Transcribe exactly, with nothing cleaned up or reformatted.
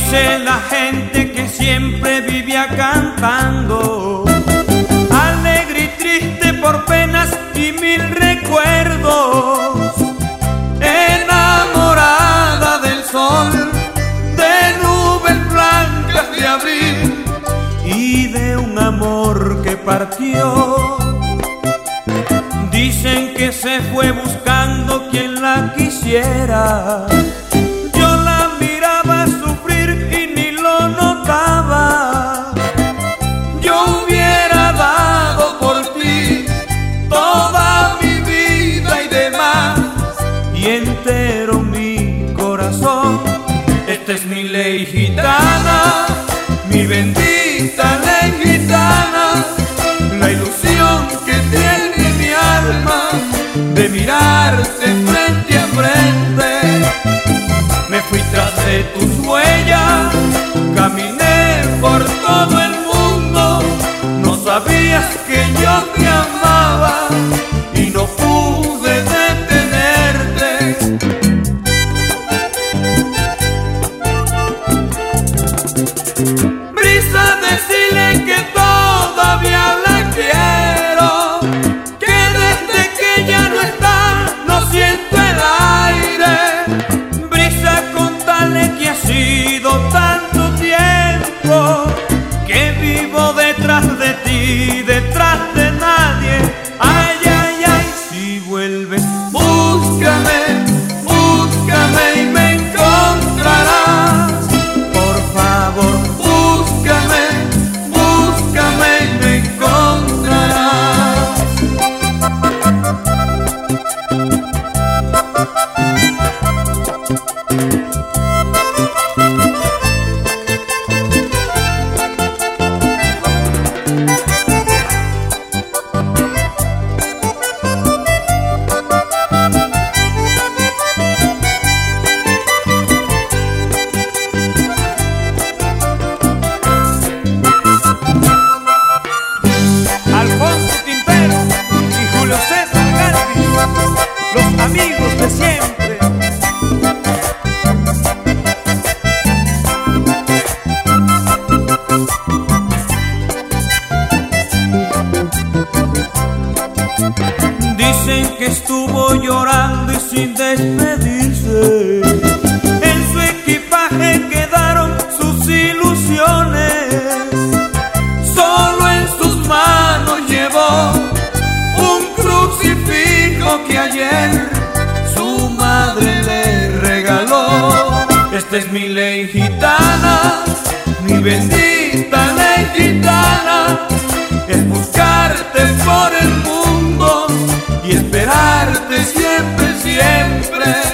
Dice la gente que siempre vivía cantando, alegre y triste por penas y mil recuerdos, enamorada del sol, de nubes blancas de abril y de un amor que partió. Dicen que se fue buscando quien la quisiera. Yo la miraba sufrir y ni lo notaba. Yo hubiera dado por ti toda mi vida y demás, y entero mi corazón. Esta es mi ley gitana, mi bendita ley gitana, la ilusión que tiene mi alma de mirarte frente a frente. Me fui tras de tus huellas, caminé por todo el mundo. No sabías que yo te amaba y no pude detenerte. Brisa, decirle que todavía la quiero, que desde que ya no está no siento el aire. Brisa, contarle que ha sido tanto tiempo que vivo detrás de ti, detrás de nadie. Ay, ay, ay, si vuelves, búscame, búscame y me encontrarás. Por favor, búscame, búscame y me encontrarás. Alfonso Quintero y Julio César Galvis, los amigos de siempre. Dicen que estuvo llorando y sin despedirse. En su equipaje quedaron sus ilusiones. Solo en sus manos llevó un crucifijo que ayer su madre le regaló. Esta es mi ley gitana, mi bendita ley gitana, es buscarte por el mundo y esperarte siempre, siempre.